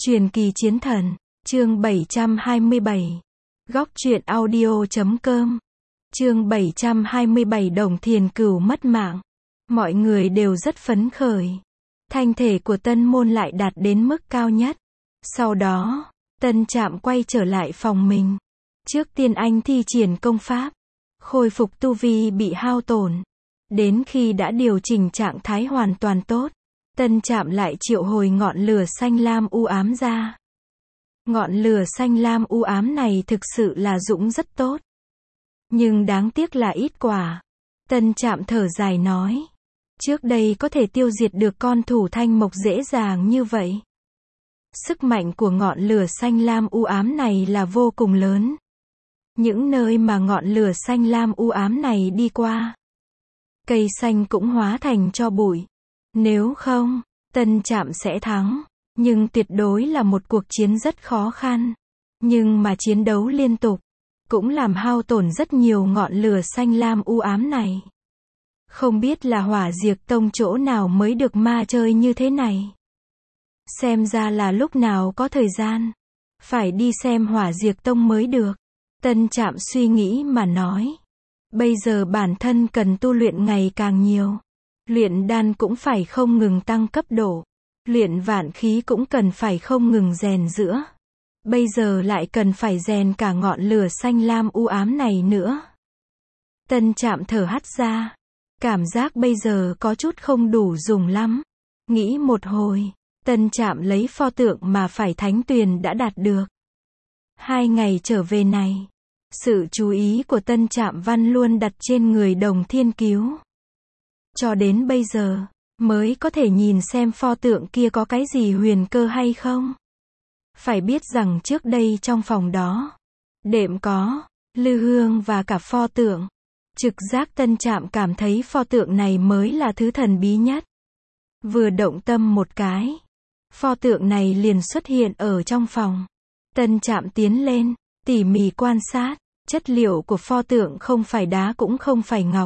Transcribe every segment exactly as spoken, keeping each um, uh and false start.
Truyền kỳ chiến thần, chương bảy trăm hai mươi bảy. Góc truyện audio chấm com. Chương bảy trăm hai mươi bảy Đồng Thiền Cửu mất mạng. Mọi người đều rất phấn khởi. Thanh thể của Tân Môn lại đạt đến mức cao nhất. Sau đó, Tân Trạm quay trở lại phòng mình. Trước tiên anh thi triển công pháp, khôi phục tu vi bị hao tổn. Đến khi đã điều chỉnh trạng thái hoàn toàn tốt, Tân Trạm lại triệu hồi ngọn lửa xanh lam u ám ra. Ngọn lửa xanh lam u ám này thực sự là dũng rất tốt. Nhưng đáng tiếc là ít quả. Tân Trạm thở dài nói. Trước đây có thể tiêu diệt được con thủ thanh mộc dễ dàng như vậy. Sức mạnh của ngọn lửa xanh lam u ám này là vô cùng lớn. Những nơi mà ngọn lửa xanh lam u ám này đi qua, cây xanh cũng hóa thành tro bụi. Nếu không, Tân Trạm sẽ thắng. Nhưng tuyệt đối là một cuộc chiến rất khó khăn. Nhưng mà chiến đấu liên tục, cũng làm hao tổn rất nhiều ngọn lửa xanh lam u ám này. Không biết là Hỏa Diệt Tông chỗ nào mới được ma chơi như thế này. Xem ra là lúc nào có thời gian, phải đi xem Hỏa Diệt Tông mới được. Tân Trạm suy nghĩ mà nói. Bây giờ bản thân cần tu luyện ngày càng nhiều. Luyện đan cũng phải không ngừng tăng cấp độ. Luyện vạn khí cũng cần phải không ngừng rèn giữa. Bây giờ lại cần phải rèn cả ngọn lửa xanh lam u ám này nữa. Tân Trạm thở hắt ra. Cảm giác bây giờ có chút không đủ dùng lắm. Nghĩ một hồi, Tân Trạm lấy pho tượng mà phải Thánh Tuyền đã đạt được. Hai ngày trở về này, sự chú ý của Tân Trạm Văn luôn đặt trên người Đồng Thiên Cứu. Cho đến bây giờ, mới có thể nhìn xem pho tượng kia có cái gì huyền cơ hay không. Phải biết rằng trước đây trong phòng đó, đệm có, Lư Hương và cả pho tượng. Trực giác Tân Trạm cảm thấy pho tượng này mới là thứ thần bí nhất. Vừa động tâm một cái, pho tượng này liền xuất hiện ở trong phòng. Tân Trạm tiến lên, tỉ mỉ quan sát, chất liệu của pho tượng không phải đá cũng không phải ngọc.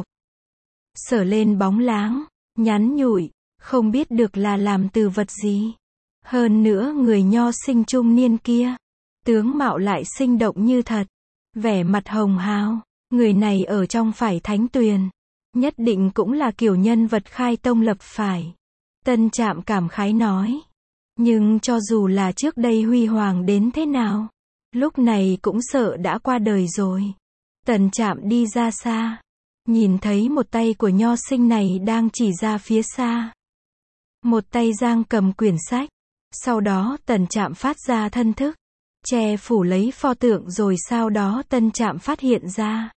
Sờ lên bóng láng, nhắn nhủi, không biết được là làm từ vật gì. Hơn nữa người nho sinh trung niên kia, tướng mạo lại sinh động như thật, vẻ mặt hồng hào, người này ở trong phải Thánh Tuyền, nhất định cũng là kiểu nhân vật khai tông lập phải. Tân Trạm cảm khái nói. Nhưng cho dù là trước đây huy hoàng đến thế nào, lúc này cũng sợ đã qua đời rồi. Tân Trạm đi ra xa, nhìn thấy một tay của nho sinh này đang chỉ ra phía xa. Một tay giang cầm quyển sách. Sau đó Tân Trạm phát ra thân thức, che phủ lấy pho tượng rồi sau đó Tân Trạm phát hiện ra.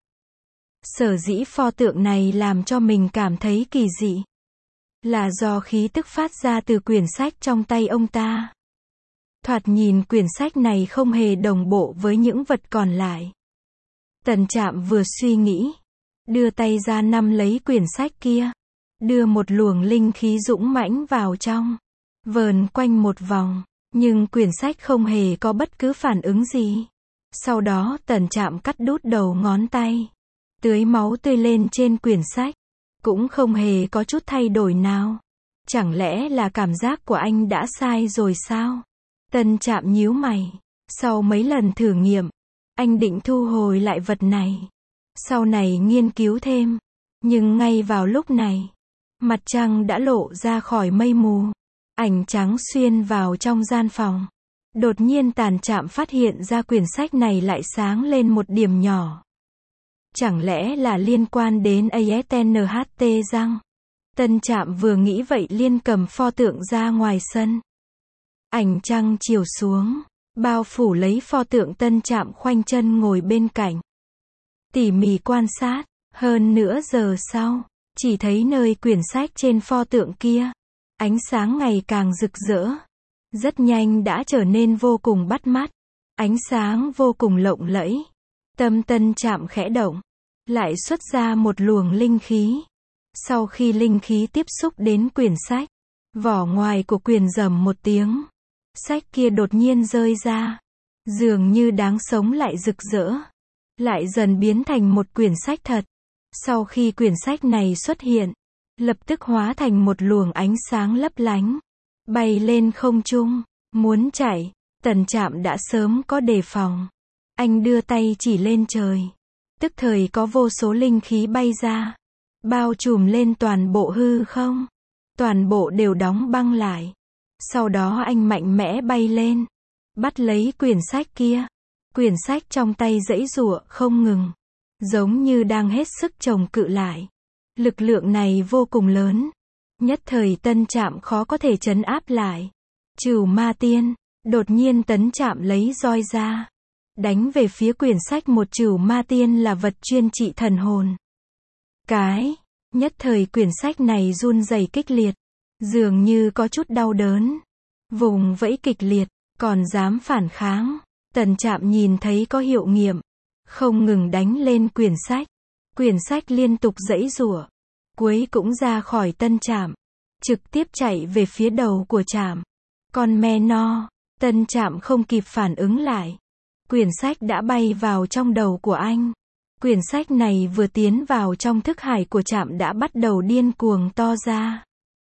Sở dĩ pho tượng này làm cho mình cảm thấy kỳ dị, là do khí tức phát ra từ quyển sách trong tay ông ta. Thoạt nhìn quyển sách này không hề đồng bộ với những vật còn lại. Tân Trạm vừa suy nghĩ, đưa tay ra nắm lấy quyển sách kia, đưa một luồng linh khí dũng mãnh vào trong, vờn quanh một vòng, nhưng quyển sách không hề có bất cứ phản ứng gì. Sau đó Tân Trạm cắt đút đầu ngón tay, tưới máu tươi lên trên quyển sách, cũng không hề có chút thay đổi nào. Chẳng lẽ là cảm giác của anh đã sai rồi sao? Tân Trạm nhíu mày. Sau mấy lần thử nghiệm, anh định thu hồi lại vật này, sau này nghiên cứu thêm. Nhưng ngay vào lúc này, mặt trăng đã lộ ra khỏi mây mù, ảnh trắng xuyên vào trong gian phòng. Đột nhiên Tân Trạm phát hiện ra quyển sách này lại sáng lên một điểm nhỏ. Chẳng lẽ là liên quan đến a ét en hát tê răng? Tân Trạm vừa nghĩ vậy liền cầm pho tượng ra ngoài sân. Ảnh trăng chiếu xuống, bao phủ lấy pho tượng. Tân Trạm khoanh chân ngồi bên cạnh, tỉ mỉ quan sát. Hơn nửa giờ sau, chỉ thấy nơi quyển sách trên pho tượng kia, ánh sáng ngày càng rực rỡ. Rất nhanh đã trở nên vô cùng bắt mắt. Ánh sáng vô cùng lộng lẫy. Tâm Tân Trạm khẽ động, lại xuất ra một luồng linh khí. Sau khi linh khí tiếp xúc đến quyển sách, vỏ ngoài của quyển rầm một tiếng, sách kia đột nhiên rơi ra, dường như đáng sống lại rực rỡ, lại dần biến thành một quyển sách thật. Sau khi quyển sách này xuất hiện, lập tức hóa thành một luồng ánh sáng lấp lánh, bay lên không trung. Muốn chạy, Tần Trạm đã sớm có đề phòng. Anh đưa tay chỉ lên trời. Tức thời có vô số linh khí bay ra, bao trùm lên toàn bộ hư không. Toàn bộ đều đóng băng lại. Sau đó anh mạnh mẽ bay lên, bắt lấy quyển sách kia. Quyển sách trong tay giãy giụa không ngừng, giống như đang hết sức chống cự lại. Lực lượng này vô cùng lớn, nhất thời Tân Trạm khó có thể trấn áp lại. Trừ ma tiên, đột nhiên Tấn Trạm lấy roi ra, đánh về phía quyển sách. Một trừ ma tiên là vật chuyên trị thần hồn. Cái, nhất thời quyển sách này run rẩy kích liệt, dường như có chút đau đớn, vùng vẫy kịch liệt, còn dám phản kháng. Tần Trạm nhìn thấy có hiệu nghiệm, không ngừng đánh lên quyển sách. Quyển sách liên tục giãy giụa, cuối cũng ra khỏi Tân Trạm, trực tiếp chạy về phía đầu của Trạm. Con me no, Tân Trạm không kịp phản ứng lại. Quyển sách đã bay vào trong đầu của anh. Quyển sách này vừa tiến vào trong thức hải của Trạm đã bắt đầu điên cuồng to ra.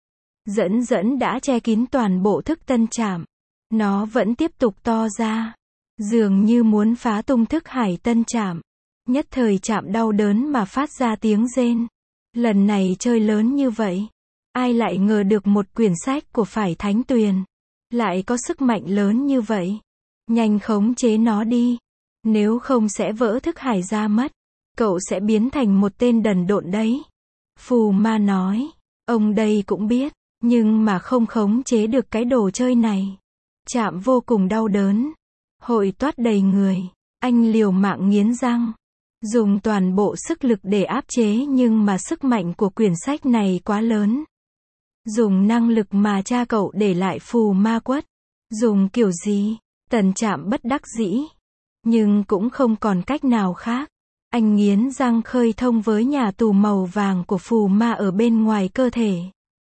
Dẫn dẫn đã che kín toàn bộ thức Tân Trạm. Nó vẫn tiếp tục to ra, dường như muốn phá tung thức hải Tân Trạm. Nhất thời Trạm đau đớn mà phát ra tiếng rên. Lần này chơi lớn như vậy, ai lại ngờ được một quyển sách của Phải Thánh Tuyền lại có sức mạnh lớn như vậy. Nhanh khống chế nó đi, nếu không sẽ vỡ thức hải ra mất. Cậu sẽ biến thành một tên đần độn đấy. Phù ma nói, ông đây cũng biết, nhưng mà không khống chế được cái đồ chơi này. Trạm vô cùng đau đớn, hội toát đầy người. Anh liều mạng nghiến răng, dùng toàn bộ sức lực để áp chế, nhưng mà sức mạnh của quyển sách này quá lớn. Dùng năng lực mà cha cậu để lại phù ma quất. Dùng kiểu gì? Tần Trạm bất đắc dĩ, nhưng cũng không còn cách nào khác. Anh nghiến răng khơi thông với nhà tù màu vàng của phù ma ở bên ngoài cơ thể.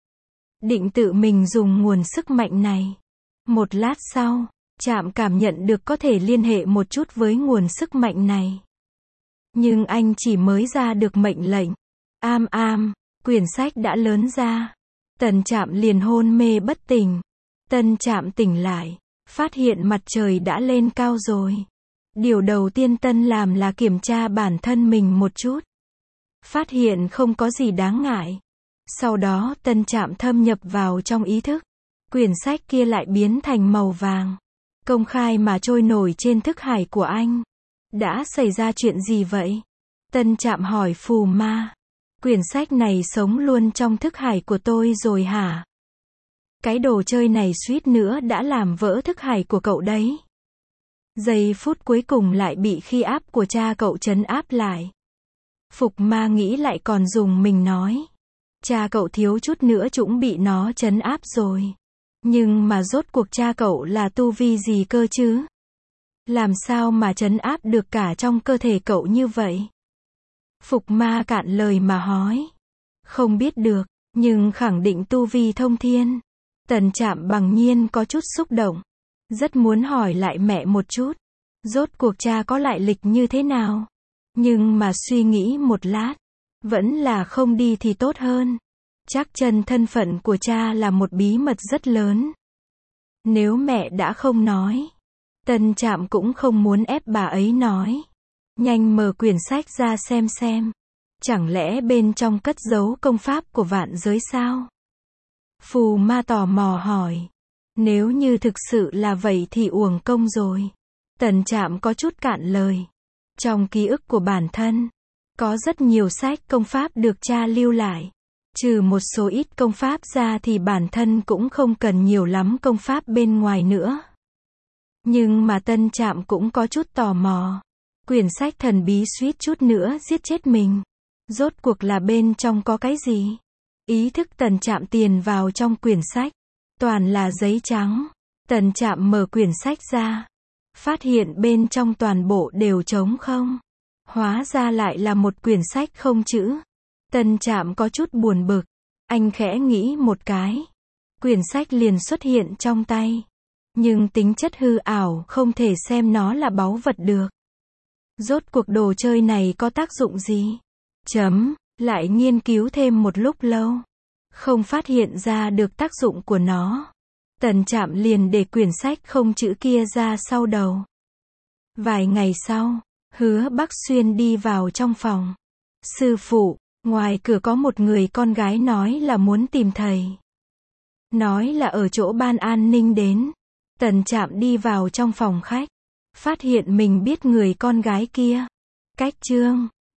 Định tự mình dùng nguồn sức mạnh này. Một lát sau, Trạm cảm nhận được có thể liên hệ một chút với nguồn sức mạnh này. Nhưng anh chỉ mới ra được mệnh lệnh. Am am, quyển sách đã lớn ra. Tần Trạm liền hôn mê bất tỉnh. Tân Trạm tỉnh lại, phát hiện mặt trời đã lên cao rồi. Điều đầu tiên Tân làm là kiểm tra bản thân mình một chút. Phát hiện không có gì đáng ngại. Sau đó Tân Trạm thâm nhập vào trong ý thức. Quyển sách kia lại biến thành màu vàng, công khai mà trôi nổi trên thức hải của anh. Đã xảy ra chuyện gì vậy? Tân Trạm hỏi phù ma. Quyển sách này sống luôn trong thức hải của tôi rồi hả? Cái đồ chơi này suýt nữa đã làm vỡ thức hải của cậu đấy. Giây phút cuối cùng lại bị khí áp của cha cậu trấn áp lại. Phục ma nghĩ lại còn dùng mình nói. Cha cậu thiếu chút nữa cũng bị nó trấn áp rồi. Nhưng mà rốt cuộc cha cậu là tu vi gì cơ chứ? Làm sao mà trấn áp được cả trong cơ thể cậu như vậy? Phục ma cạn lời mà hỏi. Không biết được, nhưng khẳng định tu vi thông thiên. Tần Trạm bằng nhiên có chút xúc động. Rất muốn hỏi lại mẹ một chút. Rốt cuộc cha có lại lịch như thế nào? Nhưng mà suy nghĩ một lát, vẫn là không đi thì tốt hơn. Chắc chân thân phận của cha là một bí mật rất lớn. Nếu mẹ đã không nói, Tần Trạm cũng không muốn ép bà ấy nói. Nhanh mở quyển sách ra xem xem. Chẳng lẽ bên trong cất giấu công pháp của vạn giới sao? Phù ma tò mò hỏi. Nếu như thực sự là vậy thì uổng công rồi. Tần Trạm có chút cạn lời. Trong ký ức của bản thân, có rất nhiều sách công pháp được cha lưu lại. Trừ một số ít công pháp ra thì bản thân cũng không cần nhiều lắm công pháp bên ngoài nữa. Nhưng mà Tân Trạm cũng có chút tò mò. Quyển sách thần bí suýt chút nữa giết chết mình. Rốt cuộc là bên trong có cái gì? Ý thức Tần Trạm tiền vào trong quyển sách. Toàn là giấy trắng. Tần Trạm mở quyển sách ra. Phát hiện bên trong toàn bộ đều trống không. Hóa ra lại là một quyển sách không chữ. Tần Trạm có chút buồn bực. Anh khẽ nghĩ một cái. Quyển sách liền xuất hiện trong tay. Nhưng tính chất hư ảo không thể xem nó là báu vật được. Rốt cuộc đồ chơi này có tác dụng gì? Chấm, lại nghiên cứu thêm một lúc lâu. Không phát hiện ra được tác dụng của nó. Tần Trạm liền để quyển sách không chữ kia ra sau đầu. Vài ngày sau, Hứa Bắc Xuyên đi vào trong phòng. Sư phụ, ngoài cửa có một người con gái nói là muốn tìm thầy. Nói là ở chỗ ban an ninh đến. Tần Trạm đi vào trong phòng khách. Phát hiện mình biết người con gái kia. Cách chương